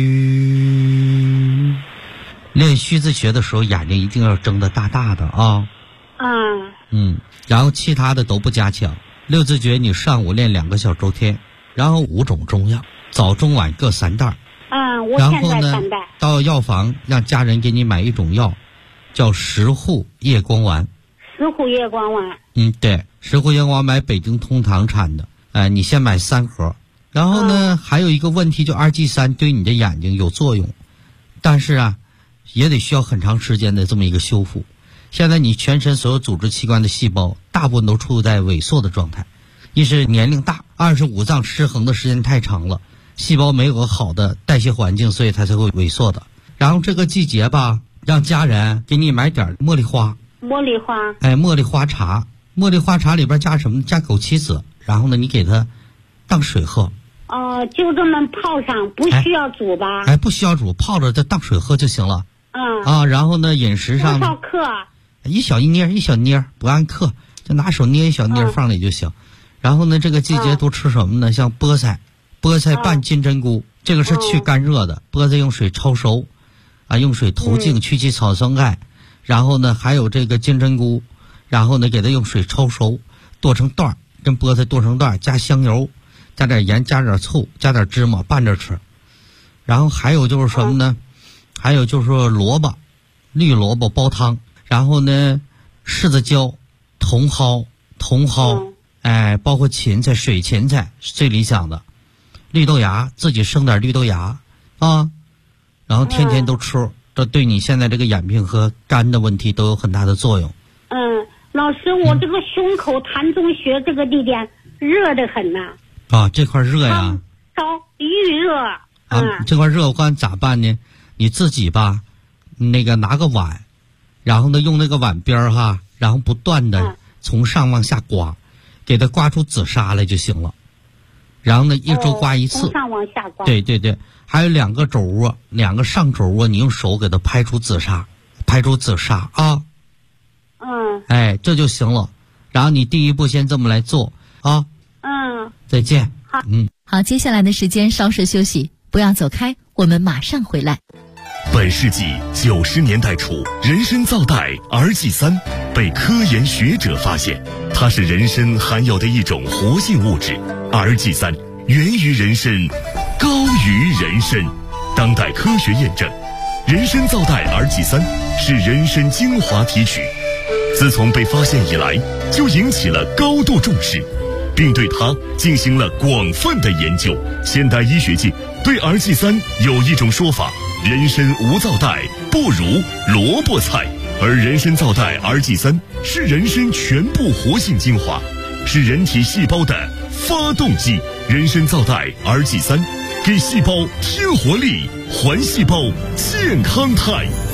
虚。练虚字诀的时候，眼睛一定要睁得大大的啊。然后其他的都不加强。6字诀你上午练2个小周天，然后5种中药，早中晚各3袋。 我现在3袋。 到药房让家人给你买一种药，叫石斛叶光丸。 石斛叶光丸。 对，石斛叶光丸买北京通堂产的。你先买3盒。然后呢，还有一个问题，就2G3对你的眼睛有作用，但是啊，也得需要很长时间的这么一个修复。现在你全身所有组织器官的细胞大部分都处在萎缩的状态，一是年龄大，二是五脏失衡的时间太长了，细胞没有个好的代谢环境，所以它才会萎缩的。然后这个季节吧，让家人给你买点茉莉花。 茉莉花。 茉莉花茶。茉莉花茶里边加什么？加枸杞子。然后呢，你给它当水喝。 就这么泡上，不需要煮吧？ 不需要煮，泡着再当水喝就行了。然后呢，饮食上多少克？ 一小捏，不按克，就拿手捏一小捏放里就行。然后呢，这个季节都吃什么呢？像菠菜拌金针菇，这个是去干热的。菠菜用水焯熟，用水投净去其草酸钙。然后呢，还有这个金针菇，然后呢给它用水焯熟，剁成段，跟菠菜剁成段，加香油，加点盐，加点醋，加点芝麻拌着吃。然后还有就是什么呢？还有就是说绿萝卜煲汤。然后呢，柿子椒、茼蒿，包括芹菜、水芹菜是最理想的。绿豆芽，自己生点绿豆芽然后天天都吃，这对你现在这个眼病和肝的问题都有很大的作用。 老师，我这个胸口痰中穴这个地点热得很呐。 这块热呀。 预热。 这块热我告诉你咋办呢？你自己吧，那个拿个碗。然后呢，用那个碗边然后不断的从上往下刮，给它刮出紫砂来就行了。然后呢，一周刮一次。 从上往下刮。 对，还有2个肘窝，2个上肘窝，你用手给它拍出紫砂啊。这就行了。然后你第一步先这么来做啊。再见。 好，接下来的时间稍事休息，不要走开，我们马上回来。 本世纪90年代初，人参皂苷 RG3 被科研学者发现，它是人参含有的一种活性物质。RG3 源于人参，高于人参。当代科学验证，人参皂苷 RG3 是人参精华提取。自从被发现以来，就引起了高度重视，并对它进行了广泛的研究。现代医学界对 RG3 有一种说法：人参无皂苷，不如萝卜菜。而人参皂苷 RG3 是人参全部活性精华，是人体细胞的发动机。人参皂苷 RG3 给细胞添活力，还细胞健康态。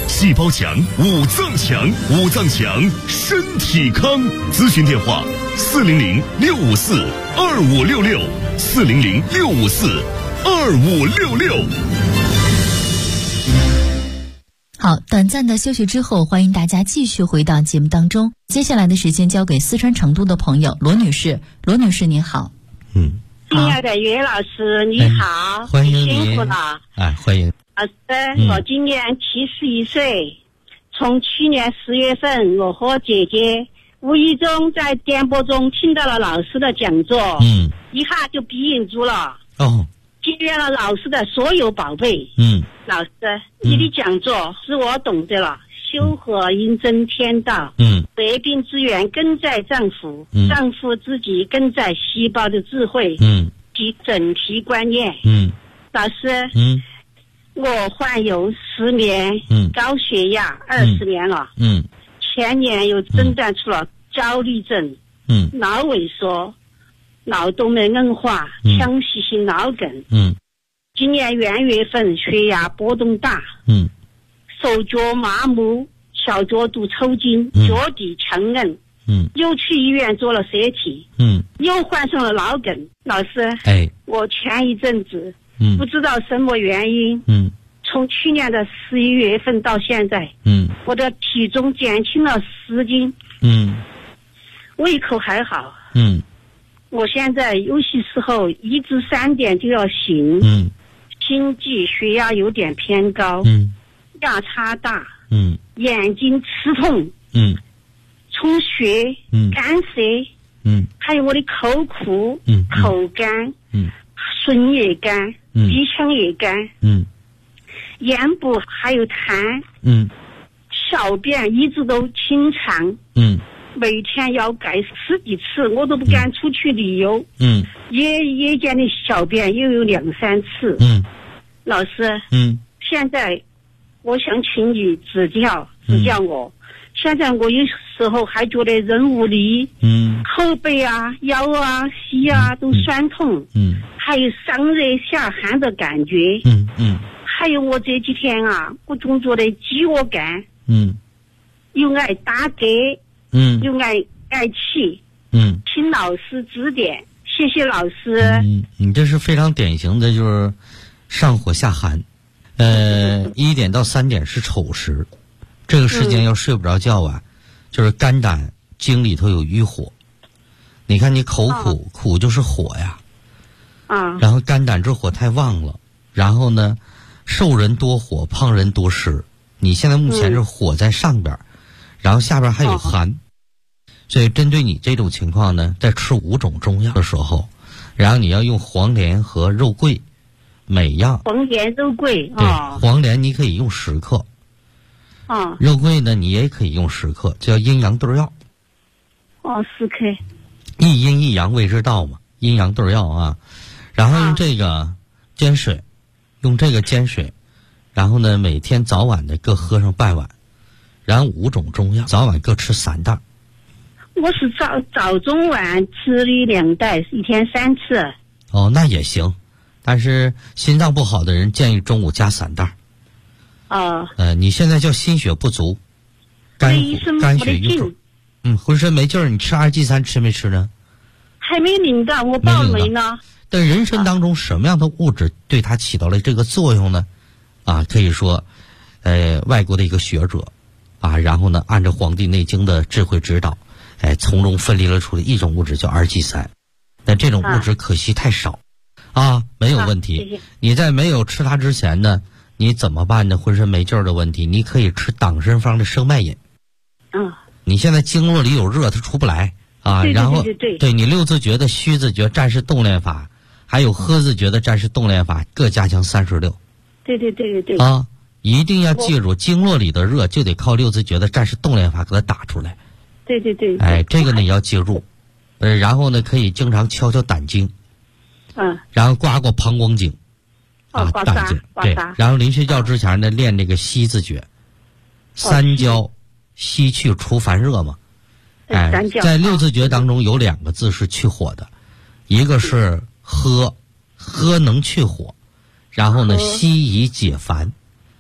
细胞强，五脏强，五脏强，身体康。咨询电话：400-654-2566，400-654-2566。 好，短暂的休息之后，欢迎大家继续回到节目当中。接下来的时间交给四川成都的朋友罗女士。罗女士您好。 亲爱的岳老师你好， 欢迎你， 辛苦了。 欢迎老师，我今年71岁，从去年10月份，我和姐姐无意中在电波中听到了老师的讲座，一下就闭眼住了。经验了老师的所有宝贝。老师，你的讲座使我懂得了修和应真天道。百病之源根在脏腑，脏腑自己根在细胞的智慧。及整体观念。老师，我患有失眠、高血压20年了。前年又诊断出了焦虑症、脑萎缩、脑动脉硬化、腔隙性脑梗。今年元月份血压波动大。手脚麻木，小脚肚抽筋，脚底强硬。又去医院做了CT。又患上了脑梗。老师，我前一阵子不知道什么原因，从去年的11月份到现在，我的体重减轻了10斤。胃口还好。我现在有些时候1至3点就要醒。心悸，血压有点偏高。压差大。眼睛刺痛。充血。干涩。还有我的口苦。口干。唇也干。鼻腔也干。眼部还有痰。小便一直都清长。每天要改10几次，我都不敢出去旅游。夜间的小便又有2、3次。老师，现在我想请你指教我。现在我有时候还觉得人无力。后背啊、腰啊、膝啊都酸痛。还有上热下寒的感觉。还有我这几天啊，我总觉得饥饿感。又爱打嗝。又爱气。请老师指点，谢谢老师。 你这是非常典型的，就是上火下寒。1点到3点是丑时，这个时间要睡不着觉啊，就是肝胆经里头有瘀火。你看你口苦，苦就是火呀。然后肝胆之火太旺了，然后呢，瘦人多火，胖人多湿。你现在目前是火在上边，然后下边还有寒。所以针对你这种情况呢，在吃5种中药的时候，然后你要用黄连和肉桂，每样。 黄连肉桂。 对，黄连你可以用10克。肉桂呢你也可以用10克，叫阴阳对药。 10克。 一阴一阳谓之道嘛，阴阳对药啊。然后用这个煎水，然后呢每天早晚的各喝上半碗，然后5种中药，早晚各吃3袋。 我是早中晚吃了2袋，一天3次。 那也行，但是心脏不好的人建议中午加3袋。你现在叫心血不足，肝血瘀重。浑身没劲儿，你吃2剂3吃没吃呢？ 还没领到，我报没呢。 但人参当中什么样的物质对它起到了这个作用呢？可以说，外国的一个学者，然后呢，按照《黄帝内经》的智慧指导，从中分离了出来一种物质叫2G3，但这种物质可惜太少，没有问题。 谢谢。 你在没有吃它之前呢，你怎么办呢？浑身没劲儿的问题，你可以吃党参方的生脉饮。你现在经络里有热，它出不来然后对你6字诀的虚字诀战士动练法，还有呵字诀的战士动练法，各加强36。 对。 一定要记住，经络里的热就得靠6字诀的战士动练法给它打出来。 对。 这个呢也要记住。然后呢可以经常敲敲胆经。然后刮刮膀胱经。胆经。对。然后临睡觉之前呢练这个吸字诀。三焦吸去除烦热嘛。在6字诀当中有2个字是去火的，一个是喝能去火，然后呢吸以解烦。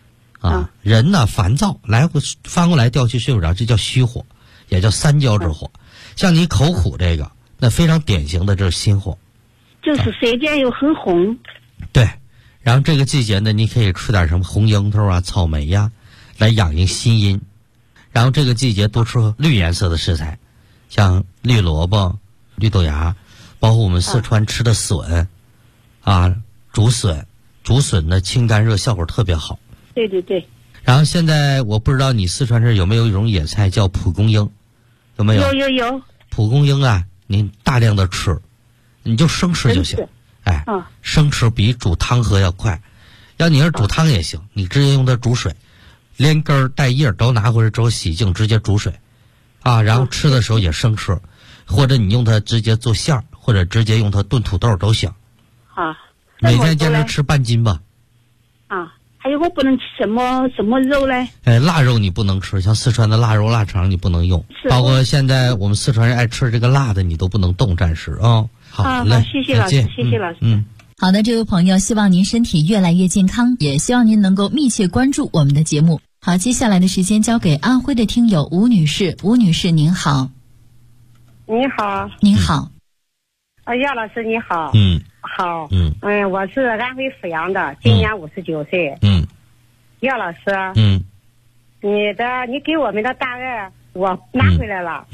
人呢烦躁，来回翻过来调去睡不着，这叫虚火，也叫三焦之火。像你口苦这个，那非常典型的这是心火， 就是舌尖又很红。 对，然后这个季节呢，你可以吃点什么红樱桃啊、草莓呀，来养一心阴。然后这个季节多吃绿颜色的食材，像绿萝卜、绿豆芽，包括我们四川吃的笋竹笋呢清肝热效果特别好。 对对对。 然后现在我不知道你四川这有没有一种野菜叫蒲公英，有没有？ 有。 蒲公英啊，你大量的吃，你就生吃就行。生吃比煮汤喝要快。要你是煮汤也行，你直接用它煮水，连根带叶都拿回来之后洗净，直接煮水，然后吃的时候也生吃，或者你用它直接做馅儿，或者直接用它炖土豆都行。每天坚持吃半斤吧。 还有我不能吃什么肉嘞？ 腊肉你不能吃，像四川的腊肉、腊肠你不能用，包括现在我们四川人爱吃这个辣的，你都不能动，暂时啊。好嘞， 谢谢老师，谢谢老师。 好的，这位朋友，希望您身体越来越健康，也希望您能够密切关注我们的节目。好，接下来的时间交给安徽的听友吴女士。吴女士您好。 你好。 您好。 姚老师你好。好。我是安徽阜阳的，今年59岁。姚老师。你给我们的大爱我拿回来了。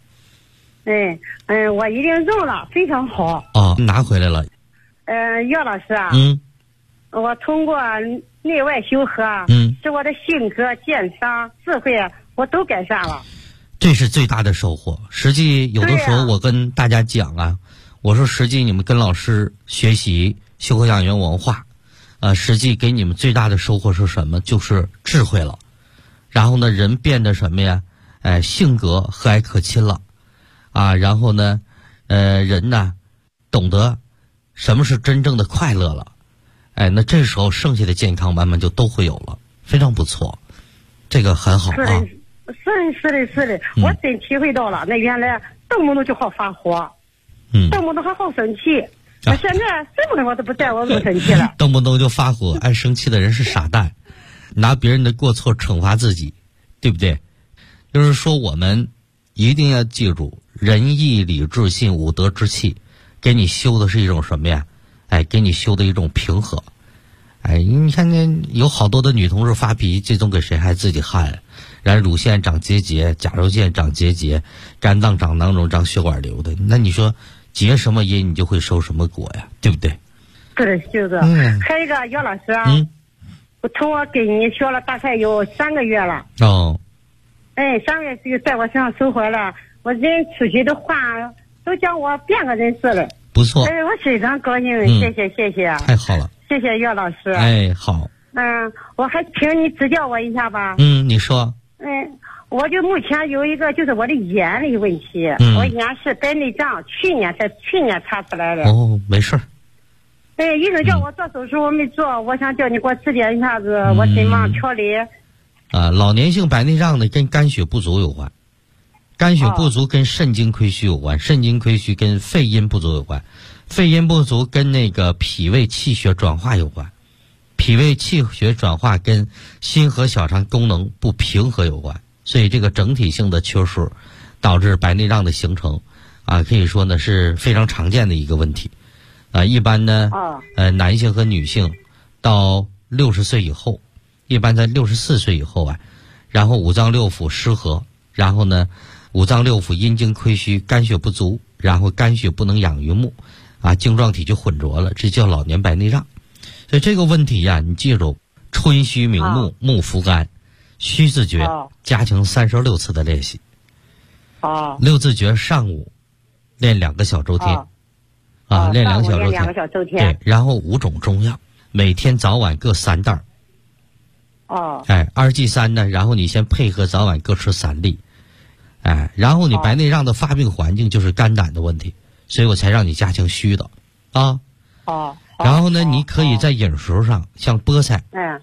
我已经用了，非常好。 拿回来了。 姚老师我通过内外修和，使我的性格、健康、智慧我都改善了。 这是最大的收获。实际有的时候我跟大家讲我说实际你们跟老师学习修和养元文化，实际给你们最大的收获是什么？就是智慧了。然后呢，人变得什么呀？性格和蔼可亲了，然后呢，人呢，懂得什么是真正的快乐了。那这时候剩下的健康慢慢就都会有了，非常不错，这个很好啊。 是的，我真体会到了。那原来动不动就好发火，动不动还好生气。那现在什么的我都不在我不生气了。 动不动就发火，爱生气的人是傻蛋，拿别人的过错惩罚自己，对不对？就是说我们一定要记住，仁义礼智信五德之气，给你修的是一种什么呀？给你修的一种平和。你看那有好多的女同志发脾气，最终给谁害？自己害了。然后乳腺长结节，甲状腺长结节，肝脏长囊肿，长血管瘤的。那你说结什么因，你就会收什么果呀，对不对？ 是，就是。还有一个姚老师我从我跟你学了大概有3个月了。3个月就在我身上收获了，我人出去的话都讲我变个人似的。 不错。 我非常高兴，谢谢。 太好了。 谢谢姚老师。 好。 我还请你指教我一下吧。 你说。 我就目前有一个就是我的眼的问题，我眼是白内障，去年查出来的。 没事儿。 医生叫我做手术，我没做，我想叫你给我指点一下子，我怎么调理？ 老年性白内障呢，跟肝血不足有关，肝血不足跟肾精亏虚有关，肾精亏虚跟肺阴不足有关，肺阴不足跟那个脾胃气血转化有关，脾胃气血转化跟心和小肠功能不平衡有关，所以这个整体性的缺失导致白内障的形成可以说呢是非常常见的一个问题。一般呢男性和女性到60岁以后，一般在64岁以后然后五脏六腑失和，然后呢五脏六腑阴精亏虚，肝血不足，然后肝血不能养于目晶状体就混浊了，这叫老年白内障。所以这个问题你记住，春虚明目，目浮肝，虚字诀加强36次的练习。6字诀上午练2个小周天。练2个小周天。对，然后5种中药，每天早晚各3袋。2G3呢，然后你先配合早晚各吃3粒。然后你白内障的发病环境就是肝胆的问题，所以我才让你加强虚的。然后呢，你可以在饮食上，像菠菜。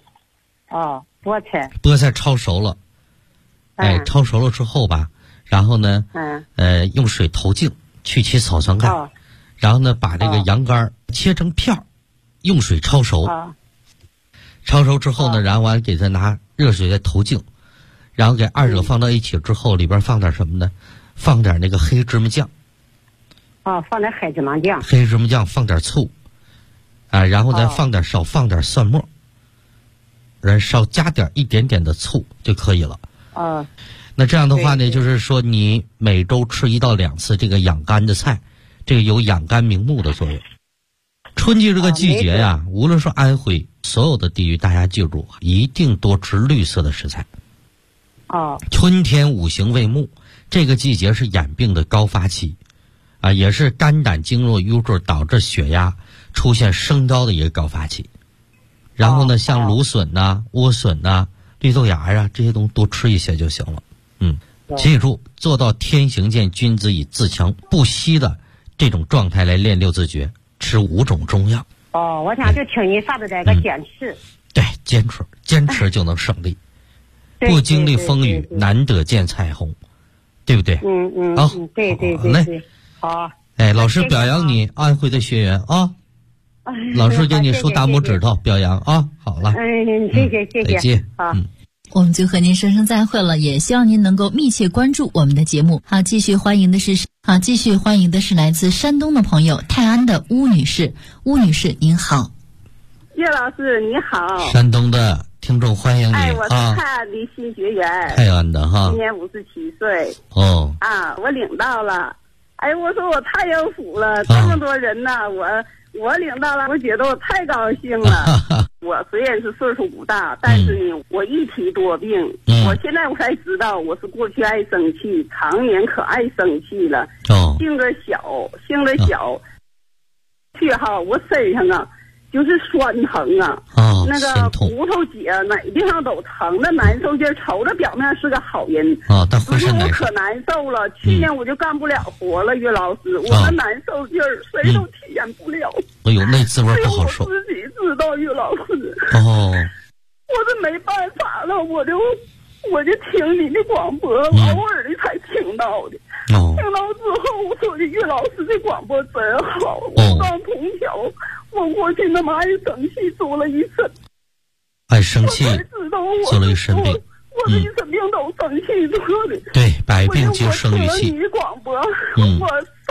菠菜焯熟了。焯熟了之后吧，然后呢，用水投净，去其草酸钙。然后呢，把这个羊肝切成片儿，用水焯熟。 焯熟之后呢，然后完给它拿热水再投净，然后给二者放到一起之后，里边放点什么呢？放点那个黑芝麻酱。 放点黑芝麻酱。 黑芝麻酱，放点醋，然后再少放点蒜末，少加一点点的醋就可以了。那这样的话呢，就是说你每周吃1到2次这个养肝的菜，这个有养肝明目的作用。春季这个季节呀，无论是安徽所有的地域，大家记住，一定多吃绿色的食材。春天五行为木，这个季节是眼病的高发期，也是肝胆经络瘀滞导致血压出现升高的一个高发期。然后呢，像芦笋呐、莴笋呐、绿豆芽啊这些东西多吃一些就行了。记住，做到天行健，君子以自强不息的这种状态来练6字诀，吃5种中药。 我想就听你发的这个坚持。 对，坚持就能胜利。不经历风雨，难得见彩虹，对不对？ 对。 好嘞。 好。 老师表扬你，安徽的学员啊。老师给你竖大拇指头，表扬啊。好了。 谢谢。 再见。 我们就和您说声再会了，也希望您能够密切关注我们的节目。继续欢迎的是来自山东的朋友泰安的邬女士。邬女士您好。 岳老师你好。 山东的听众欢迎你。 我是泰安的新学员。 泰安的哈。 今年57岁。我领到了。我说我太有福了，这么多人呢，我领到了，我觉得我太高兴了。我虽然是岁数不大，但是呢，我一体多病。我现在我才知道，我是过去爱生气，常年可爱生气了。性子小，我身上就是酸疼那个骨头节哪地方都疼的难受劲儿，瞅着表面是个好人但浑身我可难受了。去年我就干不了活了，岳老师，我的难受劲儿谁都体验不了。 那滋味不好受。 我自己知道，岳老师。我这没办法了，我就听你的广播，偶尔的才听到的。听到之后，我说的岳老师的广播真好。我刚同调，我过去那么爱生气，做了一身。 爱生气，做了一身病。 我这一身病都生气做的。 对，百病皆生于气。 你的广播，我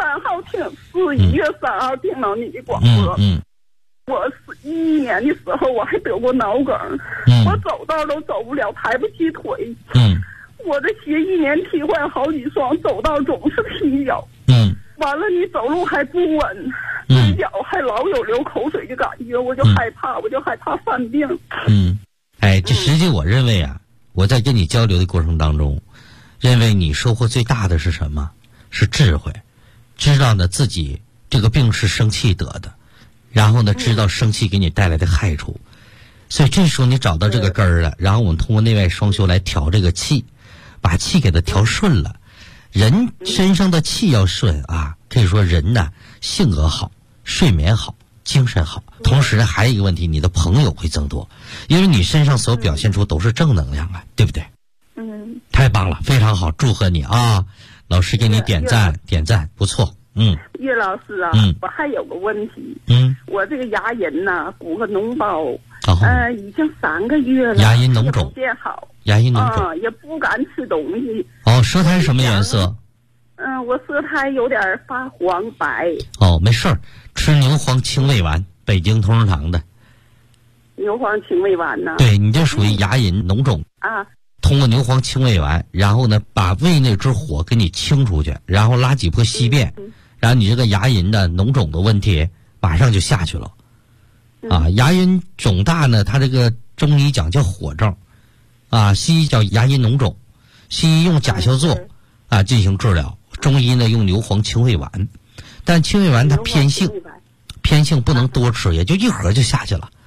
11月3号听到你的广播。我11年的时候我还得过脑梗，我走道都走不了，抬不起腿。我的鞋1年替换好几双，走道总是踢脚。完了你走路还不稳，腿脚还老有流口水的感觉，我就害怕犯病。 这实际我认为我在跟你交流的过程当中，认为你收获最大的是什么？是智慧，知道呢自己这个病是生气得的，然后呢知道生气给你带来的害处，所以这时候你找到这个根儿了，然后我们通过内外双修来调这个气，把气给它调顺了。人身上的气要顺可以说人呢性格好，睡眠好，精神好，同时呢还有一个问题，你的朋友会增多，因为你身上所表现出都是正能量对不对？太棒了，非常好，祝贺你老师给你点赞，不错。 岳老师我还有个问题。我这个牙龈呢鼓个脓包，已经3个月了， 牙龈脓肿， 也不好， 牙龈脓肿， 也不敢吃东西。 舌苔什么颜色？ 我舌苔有点发黄白。 没事儿，吃牛黄清胃丸，北京同仁堂的。 牛黄清胃丸呢？ 对，你这属于牙龈脓肿通过牛黄清胃丸，然后呢把胃内之火给你清出去，然后拉几波稀便，然后你这个牙龈的脓肿的问题马上就下去了。牙龈肿大呢，它这个中医讲叫火症西医叫牙龈脓肿，西医用甲硝唑进行治疗，中医呢用牛黄清胃丸，但清胃丸它偏性不能多吃，也就1盒就下去了。